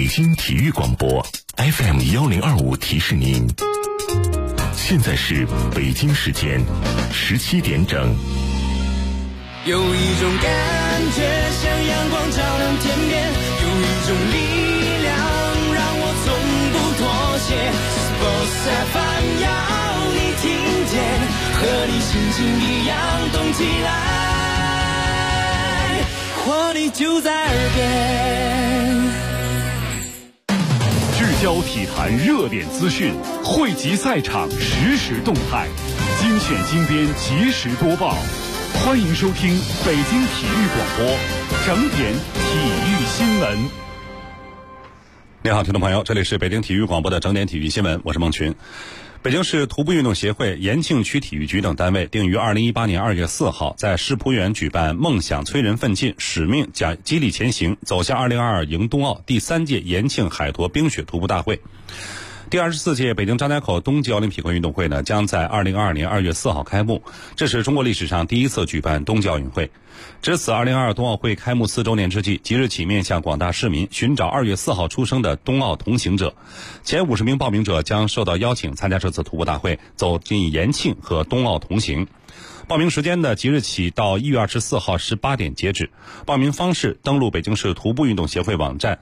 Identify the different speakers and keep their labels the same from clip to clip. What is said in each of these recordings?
Speaker 1: 京体育广播 FM1025提示您，现在是北京时间17点整。
Speaker 2: 有一种感觉像阳光照亮天边，有一种力量让我从不妥协。Sports FM 要你听见，和你心情一样动起来，活力就在耳边。
Speaker 3: 聚焦体坛热点资讯，汇集赛场实时动态，精选精编及时播报。欢迎收听北京体育广播整点体育新闻。
Speaker 4: 你好，听众朋友，这里是北京体育广播的整点体育新闻，我是孟群。北京市徒步运动协会、延庆区体育局等单位定于2018年2月4号在世仆园举办梦想催人奋进，使命激励前行，走向2022迎冬奥第3届延庆海坨冰雪徒步大会。第24届北京张家口冬季奥林匹克运动会呢，将在2022年2月4号开幕，这是中国历史上第一次举办冬季奥运会。值此2022冬奥会开幕4周年之际，即日起面向广大市民寻找2月4号出生的冬奥同行者。前50名报名者将受到邀请参加这次徒步大会，走进延庆和冬奥同行。报名时间呢，即日起到1月24号18点截止。报名方式登录北京市徒步运动协会网站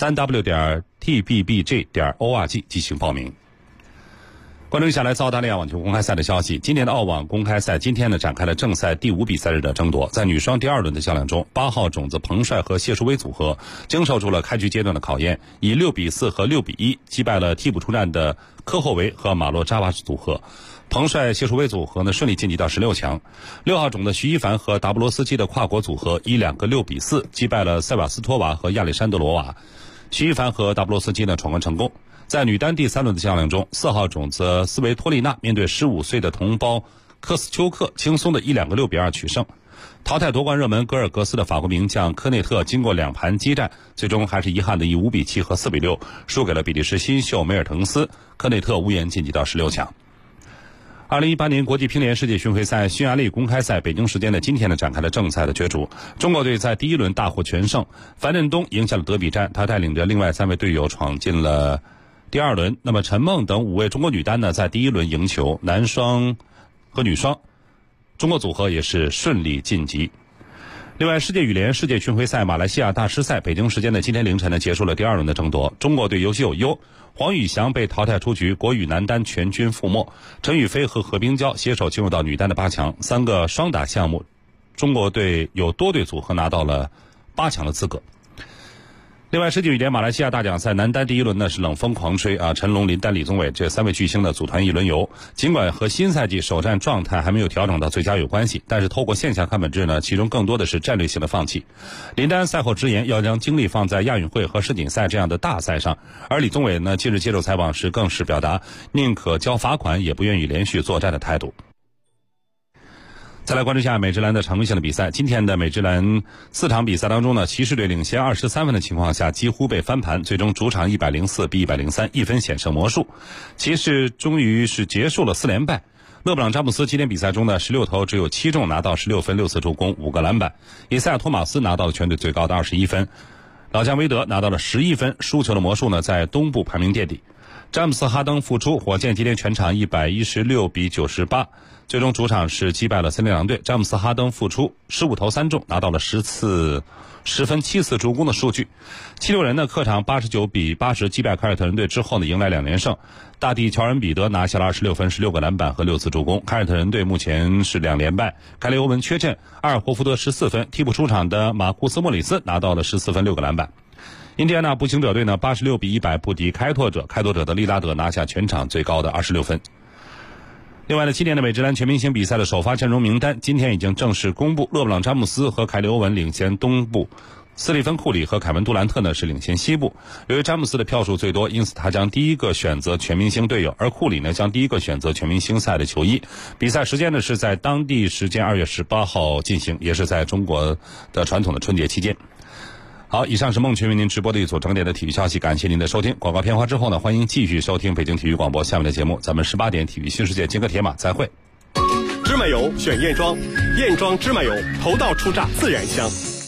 Speaker 4: 3w.tbbj.org 进行报名。关注一下来自澳大利亚网球公开赛的消息。今年的澳网公开赛今天呢展开了正赛第5比赛日的争夺。在女双第2轮的较量中，8号种子彭帅和谢淑薇组合经受住了开局阶段的考验，以6比4和6比1击败了替补出战的科霍维和马洛扎瓦组合。彭帅谢淑薇组合呢顺利晋级到16强。6号种的徐一凡和达布罗斯基的跨国组合以2个6比4击败了塞瓦斯托娃和亚历山德罗娃。徐一凡和达布罗斯基呢闯关成功。在女单第3轮的较量中，4号种子斯维托利娜面对15岁的同胞科斯丘克，轻松的1-2个6比2取胜。淘汰夺冠热门格尔格斯的法国名将科内特经过2盘激战，最终还是遗憾的以5比7和4比6输给了比利时新秀梅尔滕斯，科内特无缘晋级到16强。2018年国际乒联世界巡回赛匈牙利公开赛北京时间的今天呢展开了正赛的角逐。中国队在第1轮大获全胜，樊振东赢下了德比战，他带领着另外3位队友闯进了第2轮。那么陈梦等5位中国女单呢在第1轮赢球，男双和女双中国组合也是顺利晋级。另外，世界羽联世界巡回赛马来西亚大师赛北京时间的今天凌晨呢结束了第2轮的争夺。中国队有喜有忧，黄宇翔被淘汰出局，国羽男单全军覆没。陈雨菲和何冰娇携手进入到女单的8强，3个双打项目，中国队有多队组合拿到了8强的资格。另外，世界羽联马来西亚大奖赛男单第1轮呢是冷风狂吹啊，陈龙、林丹、李宗伟这3位巨星的组团一轮游。尽管和新赛季首战状态还没有调整到最佳有关系，但是透过现象看本质呢，其中更多的是战略性的放弃。林丹赛后直言要将精力放在亚运会和世锦赛这样的大赛上，而李宗伟呢近日接受采访时更是表达宁可交罚款也不愿意连续作战的态度。再来关注一下美职篮的常规性的比赛。今天的美职篮4场比赛当中呢，骑士队领先23分的情况下几乎被翻盘，最终主场104比103，一分险胜魔术。骑士终于是结束了4连败。勒布朗詹姆斯今天比赛中的16投只有7中，拿到16分6次助攻5个篮板。以赛亚托马斯拿到了全队最高的21分，老将韦德拿到了11分。输球的魔术呢在东部排名垫底。詹姆斯哈登复出，火箭今天全场116比98，最终主场是击败了森林狼队。詹姆斯哈登复出15投3中，拿到了10分7次助攻的数据。76人呢客场89比80击败凯尔特人队之后呢迎来2连胜。大帝乔恩彼得拿下了26分16个篮板和6次助攻。凯尔特人队目前是2连败，凯利欧文缺阵，阿尔霍福德14分，替补出场的马库斯莫里斯拿到了14分6个篮板。印第安纳步行者队呢86比100不敌开拓者，开拓者的利拉德拿下全场最高的26分。另外呢，今年的美职篮全明星比赛的首发阵容名单今天已经正式公布，勒布朗詹姆斯和凯利欧文领先东部，斯蒂芬库里和凯文杜兰特呢是领先西部。由于詹姆斯的票数最多，因此他将第一个选择全明星队友，而库里呢将第一个选择全明星赛的球衣。比赛时间呢是在当地时间2月18号进行，也是在中国的传统的春节期间。好，以上是孟群为您直播的一组整点的体育消息，感谢您的收听。广告片花之后呢，欢迎继续收听北京体育广播下面的节目，咱们18点体育新世界金戈铁马再会。
Speaker 5: 芝麻油选燕庄，燕庄芝麻油头道出榨自然香。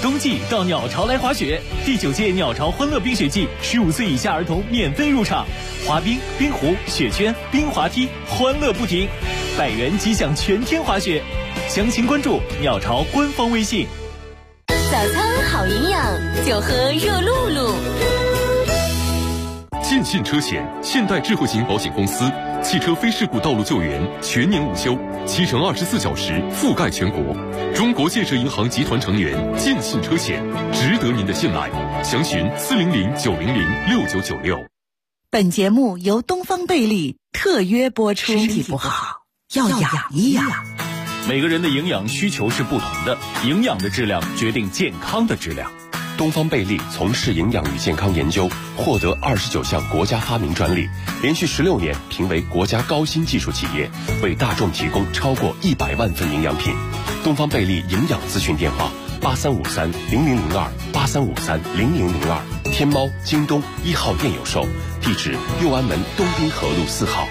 Speaker 5: 冬季到鸟巢来滑雪，第9届鸟巢欢乐冰雪季，15岁以下儿童免费入场，滑冰、冰壶、雪圈、冰滑梯，欢乐不停，100元即享全天滑雪。详情关注鸟巢官方微信。
Speaker 6: 早餐好营养，就喝热露露。
Speaker 7: 建信车险现代智慧型保险公司，汽车非事故道路救援全年无休，7乘24小时覆盖全国。中国建设银行集团成员，建信车险值得您的信赖。详询400-900-6996。
Speaker 8: 本节目由东方贝利特约播出。身体不好要养一养。
Speaker 5: 每个人的营养需求是不同的，营养的质量决定健康的质量。
Speaker 9: 东方贝利从事营养与健康研究，获得29项国家发明专利，连续16年评为国家高新技术企业，为大众提供超过100万份营养品。东方贝利营养咨询电话8353-0002，8353-0002，天猫、京东1号店有售，地址右安门东滨河路4号。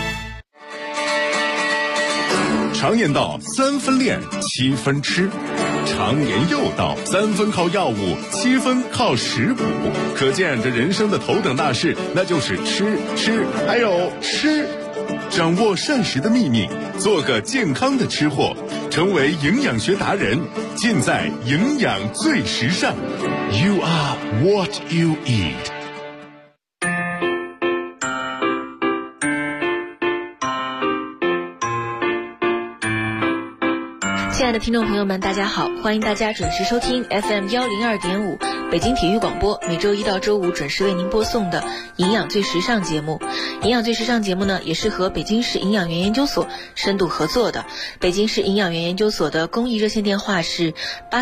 Speaker 1: 常言道3分练7分吃，常言又道3分靠药物7分靠食补，可见这人生的头等大事那就是吃还有吃。掌握膳食的秘密，做个健康的吃货，成为营养学达人，尽在营养最时尚。 You are what you eat。
Speaker 10: 亲爱的听众朋友们，大家好，欢迎大家准时收听 FM 102.5北京体育广播，每周一到周五准时为您播送的营养最时尚节目。营养最时尚节目呢，也是和北京市营养园研究所深度合作的。北京市营养园研究所的公益热线电话是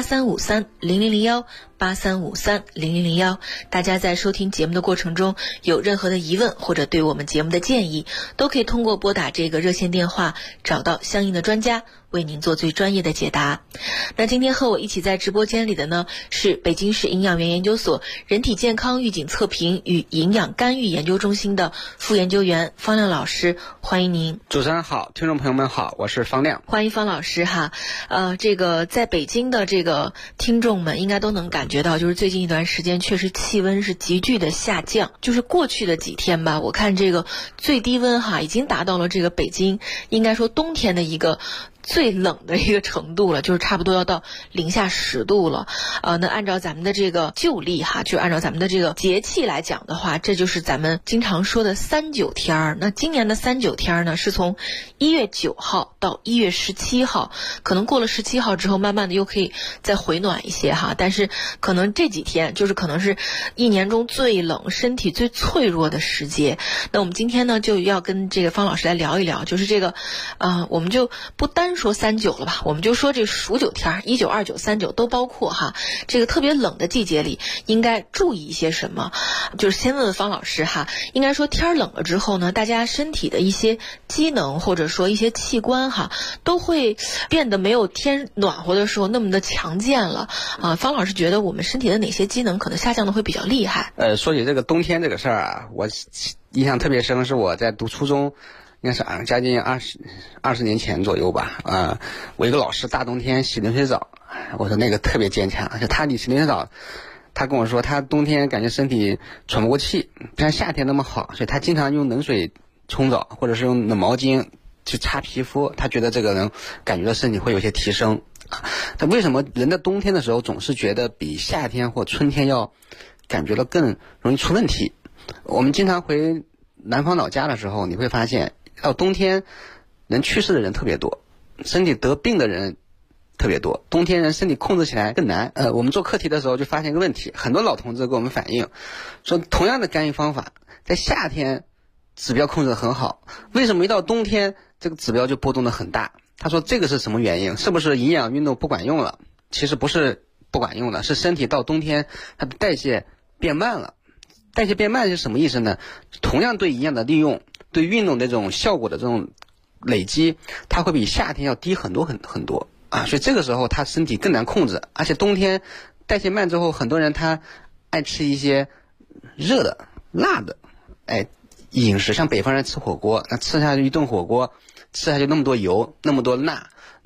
Speaker 10: 8353-0001。8353-0001，大家在收听节目的过程中有任何的疑问或者对我们节目的建议，都可以通过拨打这个热线电话找到相应的专家，为您做最专业的解答。那今天和我一起在直播间里的呢，是北京市营养园研究所人体健康预警测评与营养干预研究中心的副研究员方亮老师，欢迎您。
Speaker 11: 主持人好，听众朋友们好，我是方亮。
Speaker 10: 欢迎方老师哈。这个在北京的这个听众们应该都能感觉到，就是最近一段时间确实气温是急剧的下降，就是过去的几天吧，我看这个最低温哈已经达到了这个北京应该说冬天的一个最冷的一个程度了，就是差不多要到零下10度了。那按照咱们的这个旧历哈，就按照咱们的这个节气来讲的话，这就是咱们经常说的39天。那今年的39天呢，是从1月9号到1月17号，可能过了17号之后，慢慢的又可以再回暖一些哈。但是可能这几天就是可能是一年中最冷、身体最脆弱的时节。那我们今天呢，就要跟这个方老师来聊一聊，就是这个，我们就不单说39了吧，我们就说这数9天，19、29、39都包括哈。这个特别冷的季节里，应该注意一些什么？就是先问问方老师哈。应该说天冷了之后呢，大家身体的一些机能或者说一些器官哈，都会变得没有天暖和的时候那么的强健了啊。方老师觉得我们身体的哪些机能可能下降的会比较厉害？
Speaker 11: 说起这个冬天这个事儿啊，我印象特别深，是我在读初中。应该是将近20年前左右吧，我一个老师大冬天洗冷水澡，我说那个特别坚强，而且他洗冷水澡，他跟我说他冬天感觉身体喘不过气，不像夏天那么好，所以他经常用冷水冲澡，或者是用冷毛巾去擦皮肤，他觉得这个人感觉到身体会有些提升。但为什么人在冬天的时候总是觉得比夏天或春天要感觉到更容易出问题？我们经常回南方老家的时候，你会发现到冬天人去世的人特别多，身体得病的人特别多，冬天人身体控制起来更难。我们做课题的时候就发现一个问题，很多老同志给我们反映说，同样的干预方法在夏天指标控制得很好，为什么一到冬天这个指标就波动得很大？他说这个是什么原因？是不是营养运动不管用了？其实不是不管用了，是身体到冬天它的代谢变慢了。代谢变慢是什么意思呢？同样对营养的利用，对运动的这种效果的这种累积，它会比夏天要低很多很多啊，所以这个时候他身体更难控制。而且冬天代谢慢之后，很多人他爱吃一些热的辣的饮食，像北方人吃火锅，那吃下去一顿火锅，吃下去那么多油那么多辣，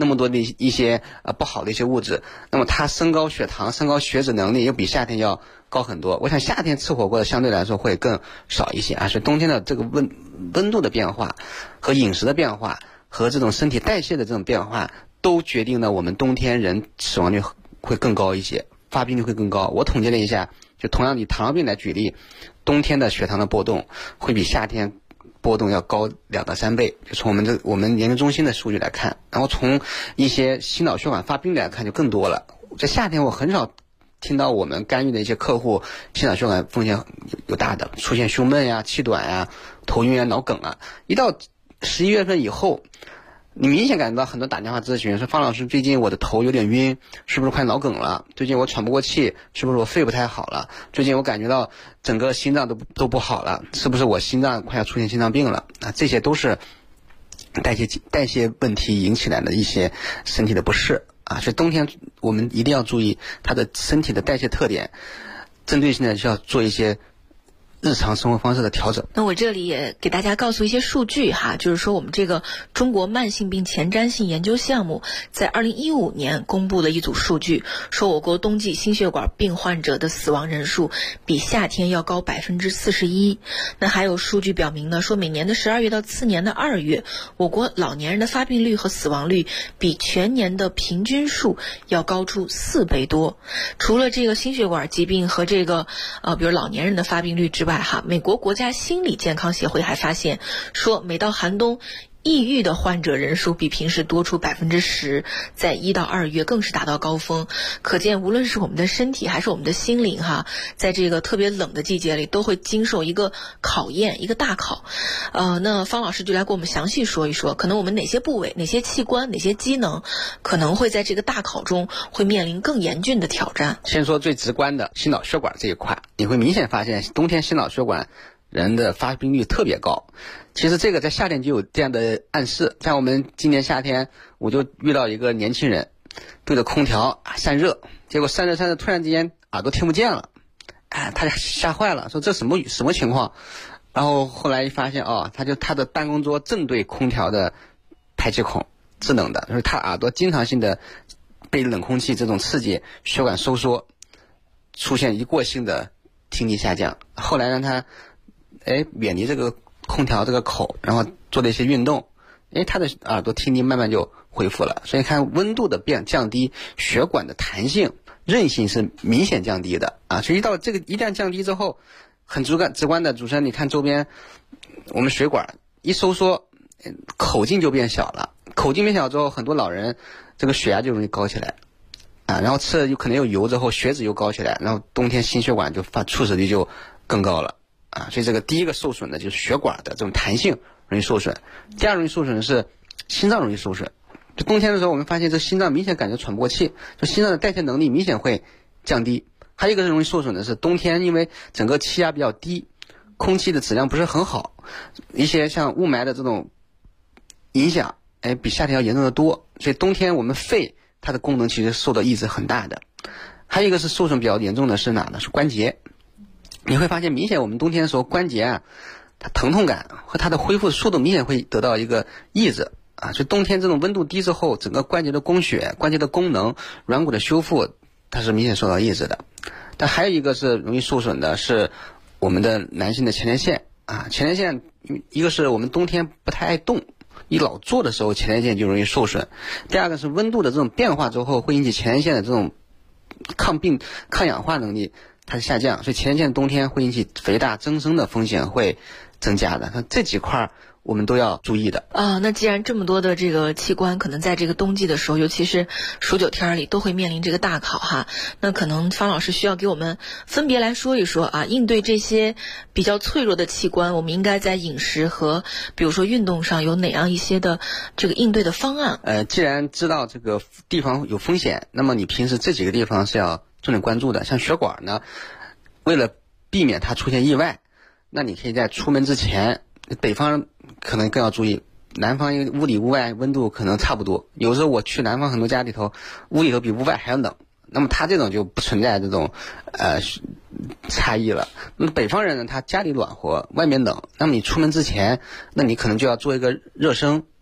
Speaker 11: 那么多的一些不好的一些物质，那么它升高血糖、升高血脂能力又比夏天要高很多。我想夏天吃火锅的相对来说会更少一些啊，所以冬天的这个温度的变化和饮食的变化和这种身体代谢的这种变化，都决定了我们冬天人死亡率会更高一些，发病率会更高。我统计了一下，就同样以糖尿病来举例，冬天的血糖的波动会比夏天波动要高2到3倍，就从我们研究中心的数据来看，然后从一些心脑血管发病来看就更多了。在夏天我很少听到我们干预的一些客户心脑血管风险有大的，出现胸闷呀、气短呀、头晕啊、脑梗啊。一到11月份以后，你明显感觉到很多打电话咨询说，方老师最近我的头有点晕，是不是快脑梗了？最近我喘不过气，是不是我肺不太好了？最近我感觉到整个心脏都不好了，是不是我心脏快要出现心脏病了？啊，这些都是代谢问题引起来的一些身体的不适啊。所以冬天我们一定要注意他的身体的代谢特点，针对性的需要做一些日常生活方式的调整。
Speaker 10: 那我这里也给大家告诉一些数据哈，就是说我们这个中国慢性病前瞻性研究项目在2015年公布了一组数据，说我国冬季心血管病患者的死亡人数比夏天要高41%。那还有数据表明呢，说每年的12月到次年的2月，我国老年人的发病率和死亡率比全年的平均数要高出4倍多。除了这个心血管疾病和这个比如老年人的发病率之外，美国国家心理健康协会还发现说，每到寒冬，抑郁的患者人数比平时多出10%，在1到2月更是达到高峰。可见无论是我们的身体还是我们的心灵在这个特别冷的季节里都会经受一个考验，一个大考。那方老师就来给我们详细说一说，可能我们哪些部位、哪些器官、哪些机能可能会在这个大考中会面临更严峻的挑战。
Speaker 11: 先说最直观的心脑血管这一块，你会明显发现冬天心脑血管人的发病率特别高。其实这个在夏天就有这样的暗示，像我们今年夏天我就遇到一个年轻人对着空调散热，结果散热突然之间耳朵听不见了，他吓坏了，说这什么情况？然后后来一发现他的办公桌正对空调的排气孔，智能的，就是他耳朵经常性的被冷空气这种刺激，血管收缩，出现一过性的听力下降。后来让他远离这个空调这个口，然后做了一些运动，他的耳朵听力慢慢就恢复了。所以看温度的降低，血管的弹性韧性是明显降低的啊。所以到这个一旦降低之后，很直观的，主持人你看周边我们血管一收缩，口径就变小了，口径变小之后，很多老人这个血压就容易高起来啊，然后吃了有可能有油之后血脂又高起来，然后冬天心血管就猝死率就更高了啊。所以这个第一个受损的就是血管的这种弹性容易受损，第二容易受损的是心脏容易受损。就冬天的时候我们发现这心脏明显感觉喘不过气，就心脏的代谢能力明显会降低。还有一个容易受损的是冬天，因为整个气压比较低，空气的质量不是很好，一些像雾霾的这种影响比夏天要严重的多，所以冬天我们肺它的功能其实受到抑制很大的。还有一个是受损比较严重的是哪呢？是关节。你会发现明显我们冬天的时候关节它疼痛感和它的恢复速度明显会得到一个抑制啊。所以冬天这种温度低之后，整个关节的供血、关节的功能、软骨的修复它是明显受到抑制的。但还有一个是容易受损的是我们的男性的前列腺啊。前列腺一个是我们冬天不太爱动，一老坐的时候前列腺就容易受损。第二个是温度的这种变化之后会引起前列腺的这种抗氧化能力它下降，所以前列腺冬天会引起肥大增生的风险会增加的。这几块我们都要注意的
Speaker 10: 啊。那既然这么多的这个器官可能在这个冬季的时候，尤其是数9天里都会面临这个大考那可能方老师需要给我们分别来说一说应对这些比较脆弱的器官，我们应该在饮食和比如说运动上有哪样一些的这个应对的方案。
Speaker 11: 既然知道这个地方有风险，那么你平时这几个地方是要重点关注的。像血管呢，为了避免它出现意外，那你可以在出门之前，北方可能更要注意，南方屋里屋外温度可能差不多，有时候我去南方很多家里头，屋里头比屋外还要冷，那么他这种就不存在这种差异了。那么北方人呢，他家里暖和外面冷，那么你出门之前，那你可能就要做一个热身，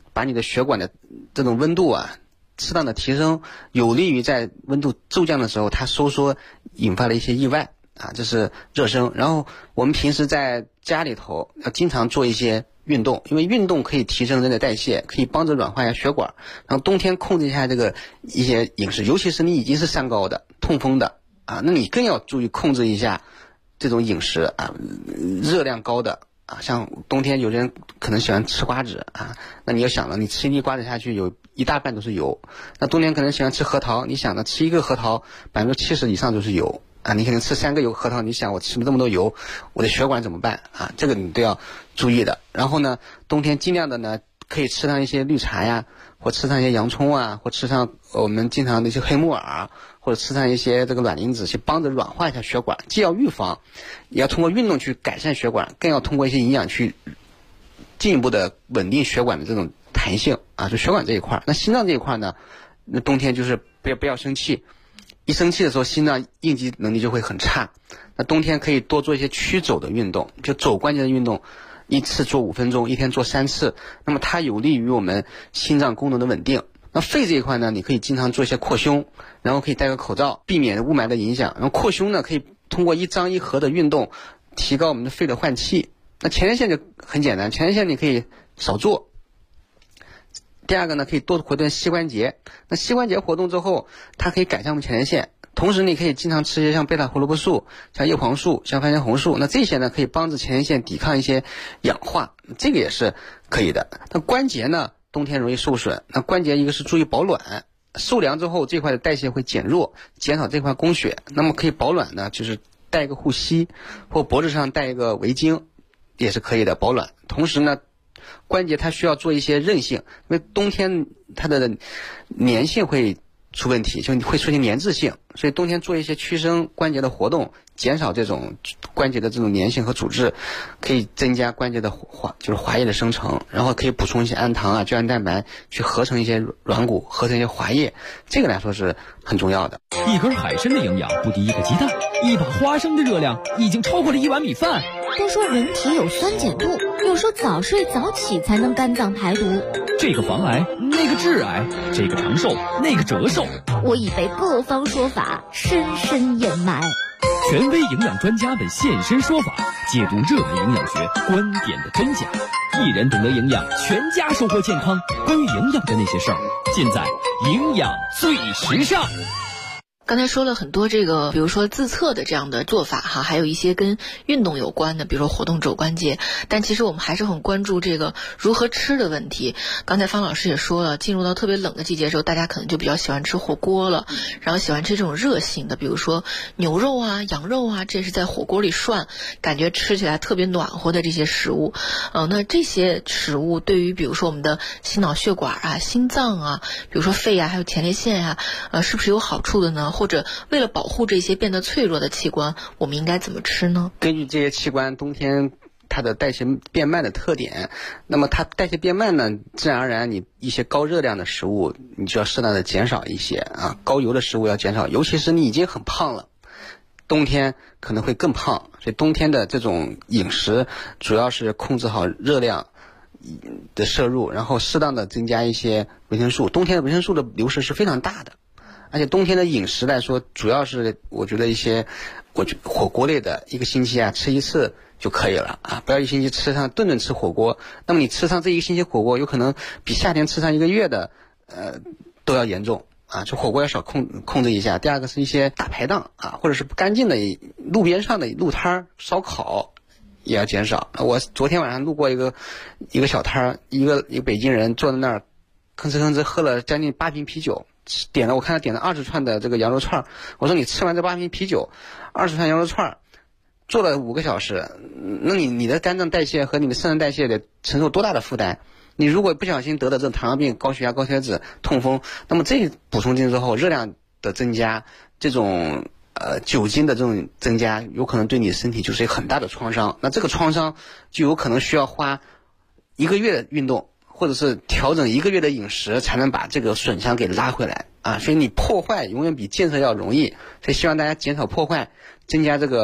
Speaker 11: 把你的血管的这种温度啊适当的提升，有利于在温度骤降的时候它收缩，引发了一些意外啊，这是热身。然后我们平时在家里头要经常做一些运动，因为运动可以提升人的代谢，可以帮着软化一下血管。然后冬天控制一下这个一些饮食，尤其是你已经是三高的、痛风的啊，那你更要注意控制一下这种饮食啊，热量高的啊，像冬天有人可能喜欢吃瓜子啊，那你要想了，你吃一粒瓜子下去有一大半都是油。那冬天可能喜欢吃核桃，你想呢，吃一个核桃70%以上都是油啊，你可能吃3个核桃，你想我吃了这么多油，我的血管怎么办啊？这个你都要注意的。然后呢，冬天尽量的呢，可以吃上一些绿茶呀，或吃上一些洋葱啊，或吃上我们经常的一些黑木耳，或者吃上一些这个卵磷脂，去帮着软化一下血管。既要预防，也要通过运动去改善血管，更要通过一些营养去进一步的稳定血管的这种弹性啊，就血管这一块。那心脏这一块呢，那冬天就是不要生气，一生气的时候心脏应激能力就会很差。那冬天可以多做一些驱走的运动，就肘关节的运动，一次做5分钟，一天做3次，那么它有利于我们心脏功能的稳定。那肺这一块呢，你可以经常做一些扩胸，然后可以戴个口罩，避免雾霾的影响。然后扩胸呢，可以通过一张一合的运动，提高我们的肺的换气。那前列腺就很简单，前列腺你可以少做。第二个呢，可以多活动膝关节。那膝关节活动之后，它可以改善我们前列腺。同时你可以经常吃一些像贝塔胡萝卜素、像叶黄素、像番茄红素，那这些呢可以帮助前列腺抵抗一些氧化，这个也是可以的。那关节呢，冬天容易受损，那关节一个是注意保暖，受凉之后这块的代谢会减弱，减少这块供血。那么可以保暖呢，就是戴一个护膝，或脖子上戴一个围巾也是可以的保暖。同时呢，关节它需要做一些韧性，因为冬天它的粘性会出问题，就会出现粘滞性，所以冬天做一些屈伸关节的活动，减少这种关节的这种粘性和阻滞，可以增加关节的滑液的生成，然后可以补充一些氨糖啊、胶原蛋白，去合成一些软骨，合成一些滑液，这个来说是很重要的。
Speaker 12: 一根海参的营养不敌一个鸡蛋，一把花生的热量已经超过了1碗米饭。
Speaker 13: 都说人体有酸碱度，有时候早睡早起才能肝脏排毒。
Speaker 12: 这个防癌，那个致癌，这个长寿，那个折寿。
Speaker 13: 我已被各方说法深深掩埋。
Speaker 12: 权威营养专家们现身说法，解读热门营养学观点的真假。一人懂得营养，全家收获健康。关于营养的那些事儿，尽在营养最时尚。
Speaker 10: 刚才说了很多这个，比如说自测的这样的做法哈，还有一些跟运动有关的，比如说活动肘关节。但其实我们还是很关注这个如何吃的问题。刚才方老师也说了，进入到特别冷的季节的时候，大家可能就比较喜欢吃火锅了，然后喜欢吃这种热性的，比如说牛肉啊、羊肉啊，这是在火锅里涮，感觉吃起来特别暖和的这些食物。那这些食物对于比如说我们的心脑血管啊、心脏啊，比如说肺啊，还有前列腺啊，是不是有好处的呢？或者为了保护这些变得脆弱的器官，我们应该怎么吃呢？
Speaker 11: 根据这些器官冬天它的代谢变慢的特点，那么它代谢变慢呢，自然而然你一些高热量的食物你就要适当的减少一些啊，高油的食物要减少，尤其是你已经很胖了，冬天可能会更胖，所以冬天的这种饮食主要是控制好热量的摄入，然后适当的增加一些维生素。冬天的维生素的流失是非常大的，而且冬天的饮食来说，主要是我觉得一些火锅类的，一个星期啊吃1次就可以了啊，不要一星期吃上顿顿吃火锅。那么你吃上这一个星期火锅，有可能比夏天吃上1个月的都要严重啊，就火锅要少控制一下。第二个是一些大排档啊，或者是不干净的路边上的路摊烧烤也要减少。我昨天晚上路过一个小摊，一个北京人坐在那儿吭哧喝了将近8瓶啤酒，我看他点了20串的这个羊肉串。我说你吃完这8瓶啤酒，20串羊肉串，做了5个小时，那你的肝脏代谢和你的肾脏代谢得承受多大的负担？你如果不小心得了这种糖尿病、高血压、高血脂、痛风，那么这补充进之后，热量的增加，这种酒精的这种增加，有可能对你身体就是一个很大的创伤。那这个创伤就有可能需要花1个月的运动，或者是调整1个月的饮食，才能把这个损伤给拉回来啊！所以你破坏永远比建设要容易，所以希望大家减少破坏，增加这个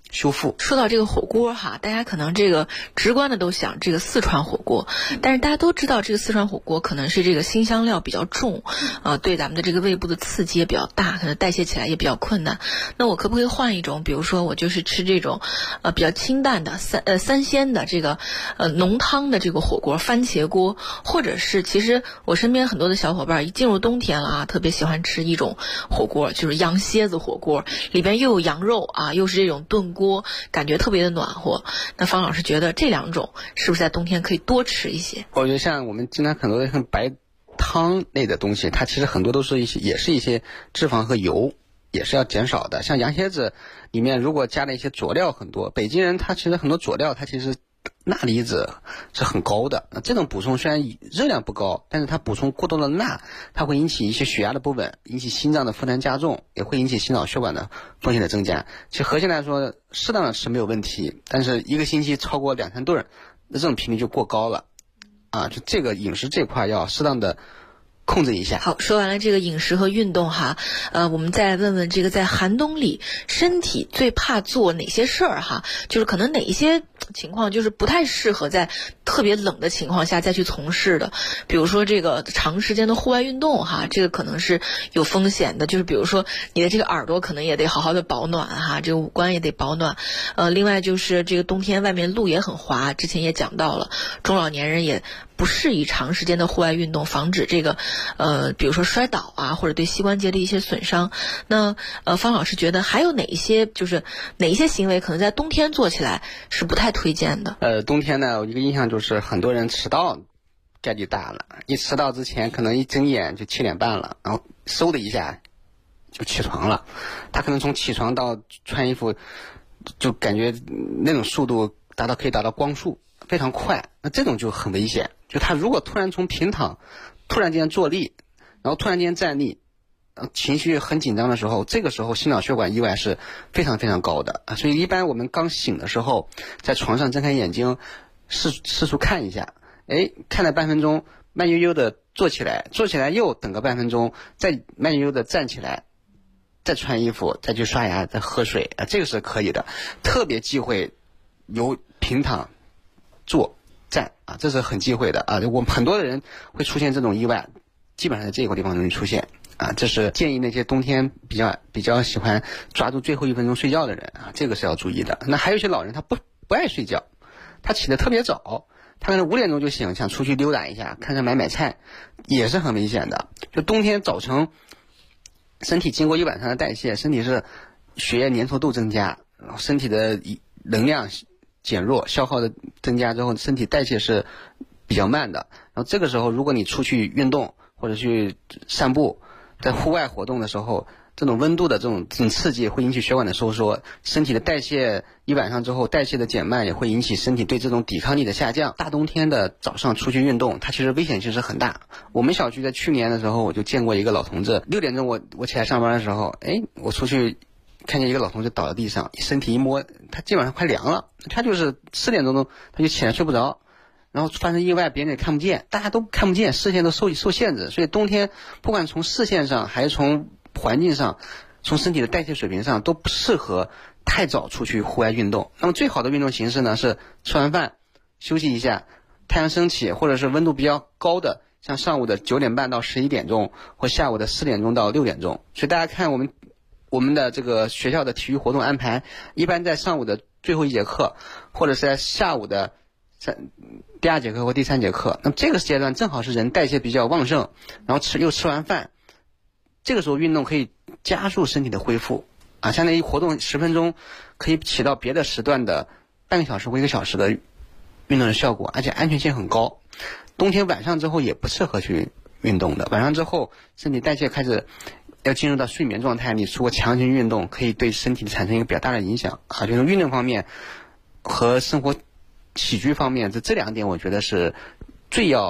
Speaker 11: 修复。
Speaker 10: 说到这个火锅哈，大家可能这个直观的都想这个四川火锅，但是大家都知道这个四川火锅可能是这个辛香料比较重，对咱们的这个胃部的刺激也比较大，可能代谢起来也比较困难。那我可不可以换一种，比如说我就是吃这种比较清淡的三鲜的这个浓汤的这个火锅，番茄锅，或者是其实我身边很多的小伙伴一进入冬天了啊，特别喜欢吃一种火锅，就是羊蝎子火锅，里边又有羊肉啊，又是这种炖锅，感觉特别的暖和。那方老师觉得这两种是不是在冬天可以多吃一些？
Speaker 11: 我觉得像我们经常很多的像白汤类的东西，它其实很多都是也是一些脂肪和油，也是要减少的。像羊蝎子里面如果加了一些佐料很多，北京人他其实很多佐料它其实钠离子是很高的，这种补充虽然热量不高，但是它补充过多的钠，它会引起一些血压的不稳，引起心脏的负担加重，也会引起心脑血管的风险的增加。其实核心来说，适当的吃没有问题，但是一个星期超过2-3顿，那这种频率就过高了啊！就这个饮食这块要适当的控制一下。
Speaker 10: 好，说完了这个饮食和运动哈，我们再问问这个在寒冬里身体最怕做哪些事儿哈？就是可能哪一些情况就是不太适合在特别冷的情况下再去从事的，比如说这个长时间的户外运动哈，这个可能是有风险的，就是比如说你的这个耳朵可能也得好好的保暖哈，这个五官也得保暖。另外就是这个冬天外面路也很滑，之前也讲到了，中老年人也不适宜长时间的户外运动，防止这个比如说摔倒啊，或者对膝关节的一些损伤。那方老师觉得还有哪一些行为可能在冬天做起来是不太推荐的？
Speaker 11: 冬天呢，我一个印象就是很多人迟到概率大了，一迟到之前可能一睁眼就7点半了，然后嗖的一下就起床了。他可能从起床到穿衣服就感觉那种速度可以达到光速，非常快。那这种就很危险，就他如果突然从平躺突然间坐立，然后突然间站立，情绪很紧张的时候，这个时候心脑血管意外是非常非常高的啊。所以一般我们刚醒的时候，在床上睁开眼睛四处看一下，看了半分钟，慢悠悠的坐起来又等个半分钟，再慢悠悠的站起来，再穿衣服，再去刷牙，再喝水啊，这个是可以的。特别忌讳由平躺坐站啊，这是很忌讳的啊。我们很多的人会出现这种意外，基本上在这个地方容易出现啊。这是建议那些冬天比较喜欢抓住最后1分钟睡觉的人啊，这个是要注意的。那还有一些老人他不爱睡觉，他起得特别早，他可能5点钟就醒，想出去溜达一下，看看买菜，也是很危险的。就冬天早晨，身体经过一晚上的代谢，身体是血液粘稠度增加，然后身体的能量减弱，消耗的增加之后，身体代谢是比较慢的。然后这个时候，如果你出去运动或者去散步，在户外活动的时候，这种温度的这种刺激会引起血管的收缩，身体的代谢一晚上之后，代谢的减慢也会引起身体对这种抵抗力的下降。大冬天的早上出去运动，它其实危险性是很大。我们小区在去年的时候，我就见过一个老同志，6点钟我起来上班的时候，我出去看见一个老同志倒在地上，身体一摸，他基本上快凉了，他就是4点钟他就起来睡不着，然后发生意外，别人也看不见，大家都看不见，视线都受限制。所以冬天不管从视线上还是从环境上，从身体的代谢水平上，都不适合太早出去户外运动。那么最好的运动形式呢，是吃完饭休息一下，太阳升起或者是温度比较高的，像上午的9点半到11点钟，或下午的4点钟到6点钟。所以大家看我们的这个学校的体育活动安排，一般在上午的最后1节课，或者是在下午的第2节课或第3节课。那么这个阶段正好是人代谢比较旺盛，然后又吃完饭，这个时候运动可以加速身体的恢复啊，相当于活动10分钟可以起到别的时段的半个小时或1个小时的运动的效果，而且安全性很高。冬天晚上之后也不适合去运动的，晚上之后身体代谢开始要进入到睡眠状态，你如果强行运动可以对身体产生一个比较大的影响啊。就是运动方面和生活起居方面，这2点我觉得是最要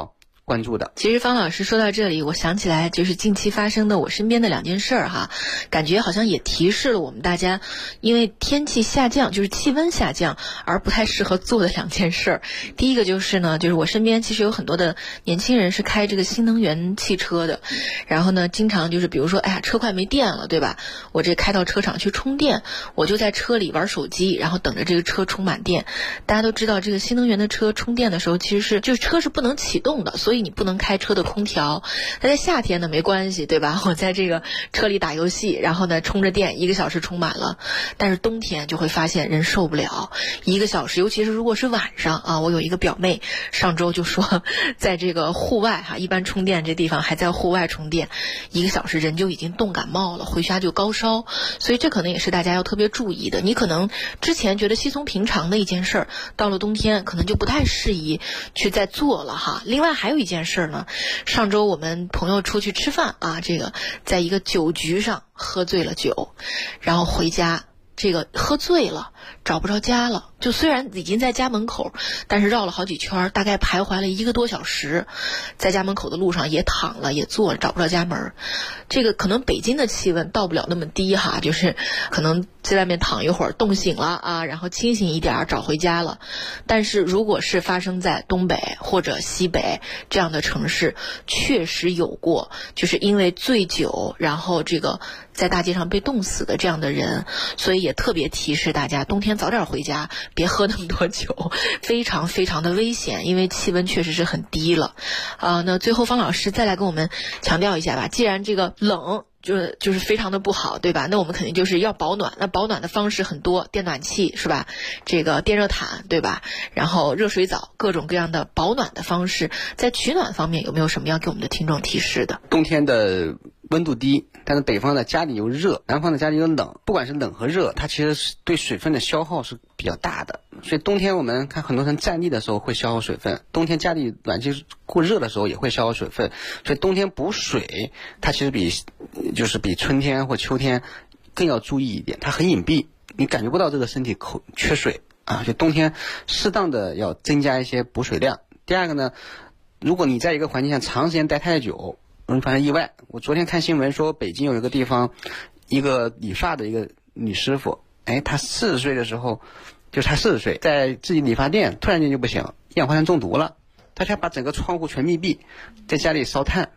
Speaker 11: 关注的。
Speaker 10: 其实方老师说到这里，我想起来就是近期发生的我身边的2件事儿哈，感觉好像也提示了我们大家，因为天气下降，就是气温下降而不太适合做的2件事儿。第一个就是呢，就是我身边其实有很多的年轻人是开这个新能源汽车的，然后呢，经常就是比如说，哎呀，车快没电了，对吧？我这开到车场去充电，我就在车里玩手机，然后等着这个车充满电。大家都知道，这个新能源的车充电的时候，其实是就是车是不能启动的，所以你不能开车的空调。那在夏天呢没关系，对吧？我在这个车里打游戏，然后呢充着电，1个小时充满了。但是冬天就会发现人受不了，1个小时，尤其是如果是晚上啊，我有一个表妹上周就说，在这个户外哈，一般充电这地方还在户外充电，1个小时人就已经冻感冒了，回家就高烧。所以这可能也是大家要特别注意的。你可能之前觉得稀松平常的一件事儿，到了冬天可能就不太适宜去再做了哈。另外还有一件事呢，上周我们朋友出去吃饭啊，这个在一个酒局上喝醉了酒，然后回家，这个喝醉了找不着家了，就虽然已经在家门口，但是绕了好几圈，大概徘徊了1个多小时，在家门口的路上也躺了也坐了，找不着家门。这个可能北京的气温到不了那么低哈，就是可能在外面躺一会儿冻醒了啊，然后清醒一点找回家了。但是如果是发生在东北或者西北这样的城市，确实有过就是因为醉酒然后这个在大街上被冻死的这样的人。所以也特别提示大家，冬天早点回家，别喝那么多酒，非常非常的危险，因为气温确实是很低了。那最后方老师再来跟我们强调一下吧，既然这个冷就是非常的不好，对吧？那我们肯定就是要保暖，那保暖的方式很多，电暖气是吧？这个电热毯对吧？然后热水澡，各种各样的保暖的方式。在取暖方面有没有什么要给我们的听众提示的？
Speaker 11: 冬天的温度低，但是北方的家里又热，南方的家里又冷，不管是冷和热，它其实是对水分的消耗是比较大的。所以冬天我们看很多人站立的时候会消耗水分，冬天家里暖气过热的时候也会消耗水分，所以冬天补水它其实比春天或秋天更要注意一点，它很隐蔽，你感觉不到这个身体缺水啊，就冬天适当的要增加一些补水量。第二个呢，如果你在一个环境下长时间待太久，容易发生意外。我昨天看新闻说，北京有一个地方，一个理发的一个女师傅，她40岁的时候，就是她40岁，在自己理发店突然间就不行，一氧化碳中毒了。她想把整个窗户全密闭，在家里烧炭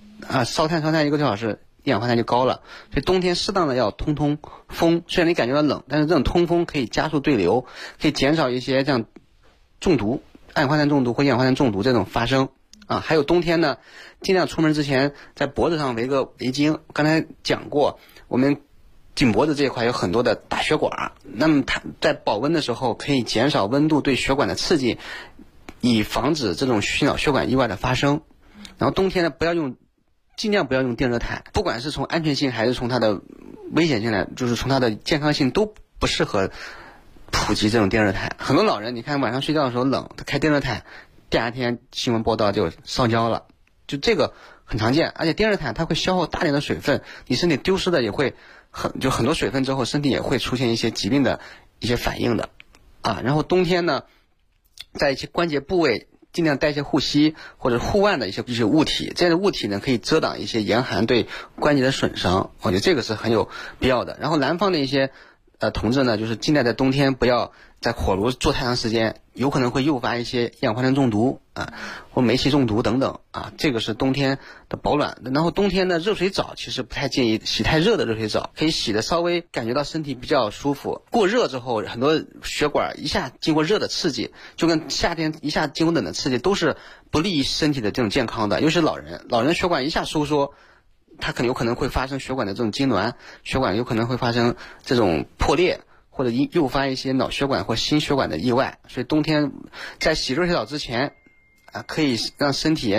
Speaker 11: 1个多小时，一氧化碳就高了。所以冬天适当的要通风，虽然你感觉到冷，但是这种通风可以加速对流，可以减少一些这样中毒、二氧化碳中毒或一氧化碳中毒这种发生。还有冬天呢，尽量出门之前在脖子上围个围巾。刚才讲过，我们颈脖子这一块有很多的大血管，那么它在保温的时候可以减少温度对血管的刺激，以防止这种心脑血管意外的发生。然后冬天呢，尽量不要用电热毯，不管是从安全性还是从它的危险性来，就是从它的健康性都不适合普及这种电热毯。很多老人你看晚上睡觉的时候冷，他开电热毯，第二天新闻报道就烧焦了，就这个很常见。而且电热毯它会消耗大量的水分，你身体丢失的也会很多水分之后，身体也会出现一些疾病的一些反应的然后冬天呢，在一些关节部位尽量带一些护膝或者护腕的一些物体，这样的物体呢可以遮挡一些严寒对关节的损伤，我觉得这个是很有必要的。然后南方的一些同志呢，就是尽量在冬天不要在火炉做太长时间，有可能会诱发一些一氧化碳中毒或煤气中毒等等这个是冬天的保暖。然后冬天的热水澡其实不太建议洗太热的热水澡，可以洗的稍微感觉到身体比较舒服。过热之后，很多血管一下经过热的刺激，就跟夏天一下经过冷的刺激，都是不利于身体的这种健康的。尤其是老人血管一下收缩，它有可能会发生血管的这种痉挛，血管有可能会发生这种破裂，或者诱发一些脑血管或心血管的意外。所以冬天在洗热水澡之前可以让身体